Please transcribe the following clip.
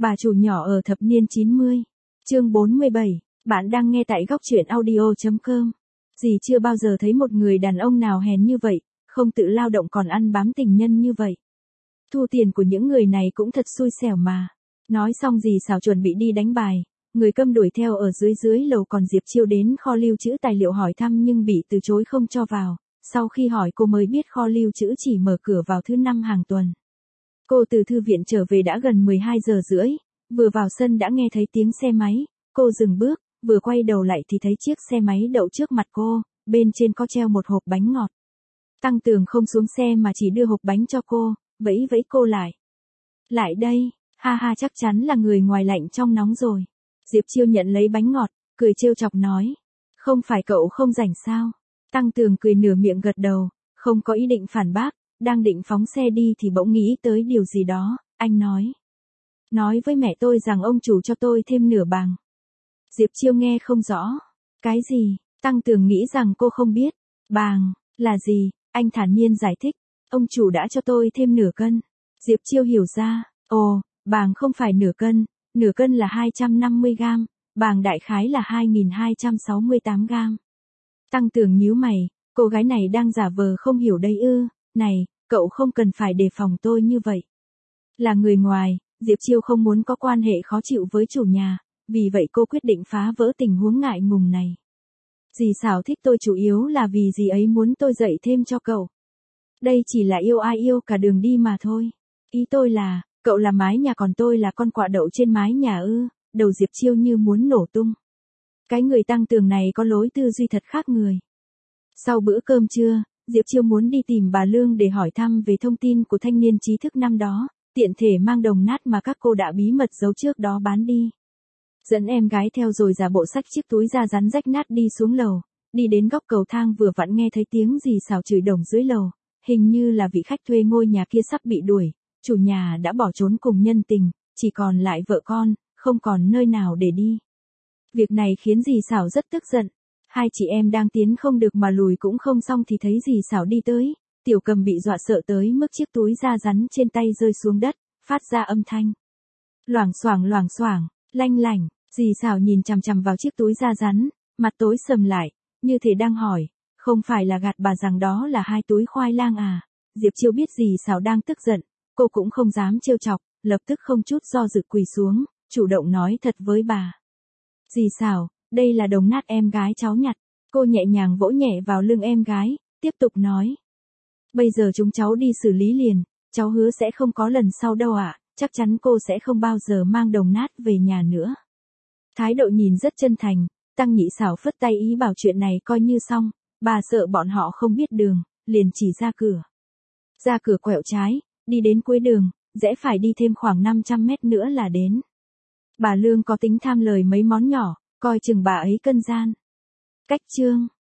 Bà chủ nhỏ ở thập niên 90. Chương 47. Bạn đang nghe tại góc truyện audio.com. Dì chưa bao giờ thấy một người đàn ông nào hèn như vậy, không tự lao động còn ăn bám tình nhân như vậy. Thu tiền của những người này cũng thật xui xẻo mà. Nói xong dì xảo chuẩn bị đi đánh bài, người câm đuổi theo ở dưới lầu, còn Diệp Chiêu đến kho lưu trữ tài liệu hỏi thăm nhưng bị từ chối không cho vào. Sau khi hỏi cô mới biết kho lưu trữ chỉ mở cửa vào thứ 5 hàng tuần. Cô từ thư viện trở về đã gần 12 giờ rưỡi, vừa vào sân đã nghe thấy tiếng xe máy, cô dừng bước, vừa quay đầu lại thì thấy chiếc xe máy đậu trước mặt cô, bên trên có treo một hộp bánh ngọt. Tăng Tường không xuống xe mà chỉ đưa hộp bánh cho cô, vẫy vẫy cô lại. Lại đây, ha ha, chắc chắn là người ngoài lạnh trong nóng rồi. Diệp Chiêu nhận lấy bánh ngọt, cười trêu chọc nói. Không phải cậu không rảnh sao? Tăng Tường cười nửa miệng gật đầu, không có ý định phản bác, đang định phóng xe đi thì bỗng nghĩ tới điều gì đó, anh nói. Nói với mẹ tôi rằng ông chủ cho tôi thêm nửa bàng. Diệp Chiêu nghe không rõ. Cái gì? Tăng Tường nghĩ rằng cô không biết. Bàng, là gì? Anh thản nhiên giải thích. Ông chủ đã cho tôi thêm nửa cân. Diệp Chiêu hiểu ra. Ồ, bàng không phải nửa cân là 250 gram, bàng đại khái là 2268 gram. Tăng Tường nhíu mày, cô gái này đang giả vờ không hiểu đây ư? Này, cậu không cần phải đề phòng tôi như vậy. Là người ngoài, Diệp Chiêu không muốn có quan hệ khó chịu với chủ nhà, vì vậy cô quyết định phá vỡ tình huống ngại ngùng này. Dì xảo thích tôi chủ yếu là vì dì ấy muốn tôi dạy thêm cho cậu. Đây chỉ là yêu ai yêu cả đường đi mà thôi. Ý tôi là, cậu là mái nhà còn tôi là con quạ đậu trên mái nhà ư? Đầu Diệp Chiêu như muốn nổ tung. Cái người Tăng Tường này có lối tư duy thật khác người. Sau bữa cơm trưa, Diệp Chiêu muốn đi tìm bà Lương để hỏi thăm về thông tin của thanh niên trí thức năm đó, tiện thể mang đồng nát mà các cô đã bí mật giấu trước đó bán đi. Dẫn em gái theo rồi giả bộ xách chiếc túi da rắn rách nát đi xuống lầu, đi đến góc cầu thang vừa vặn nghe thấy tiếng dì xảo chửi đồng dưới lầu, hình như là vị khách thuê ngôi nhà kia sắp bị đuổi, chủ nhà đã bỏ trốn cùng nhân tình, chỉ còn lại vợ con, không còn nơi nào để đi. Việc này khiến dì xảo rất tức giận. Hai chị em đang tiến không được mà lùi cũng không xong thì thấy dì xảo đi tới, Tiểu Cầm bị dọa sợ tới mức chiếc túi da rắn trên tay rơi xuống đất, phát ra âm thanh. Loảng xoảng, lanh lảnh, dì xảo nhìn chằm chằm vào chiếc túi da rắn, mặt tối sầm lại, như thể đang hỏi, không phải là gạt bà rằng đó là 2 túi khoai lang à? Diệp Chiêu biết dì xảo đang tức giận, cô cũng không dám trêu chọc, lập tức không chút do dự quỳ xuống, chủ động nói thật với bà. Dì xảo, đây là đồng nát em gái cháu nhặt. Cô nhẹ nhàng vỗ nhẹ vào lưng em gái, tiếp tục nói. Bây giờ chúng cháu đi xử lý liền, cháu hứa sẽ không có lần sau đâu ạ, chắc chắn cô sẽ không bao giờ mang đồng nát về nhà nữa. Thái độ nhìn rất chân thành, Tăng Nhị xảo phất tay ý bảo chuyện này coi như xong, bà sợ bọn họ không biết đường, liền chỉ ra cửa. Ra cửa quẹo trái, đi đến cuối đường, rẽ phải đi thêm khoảng 500 mét nữa là đến. Bà Lương có tính tham lời mấy món nhỏ, coi chừng bà ấy cân gian. Cách chương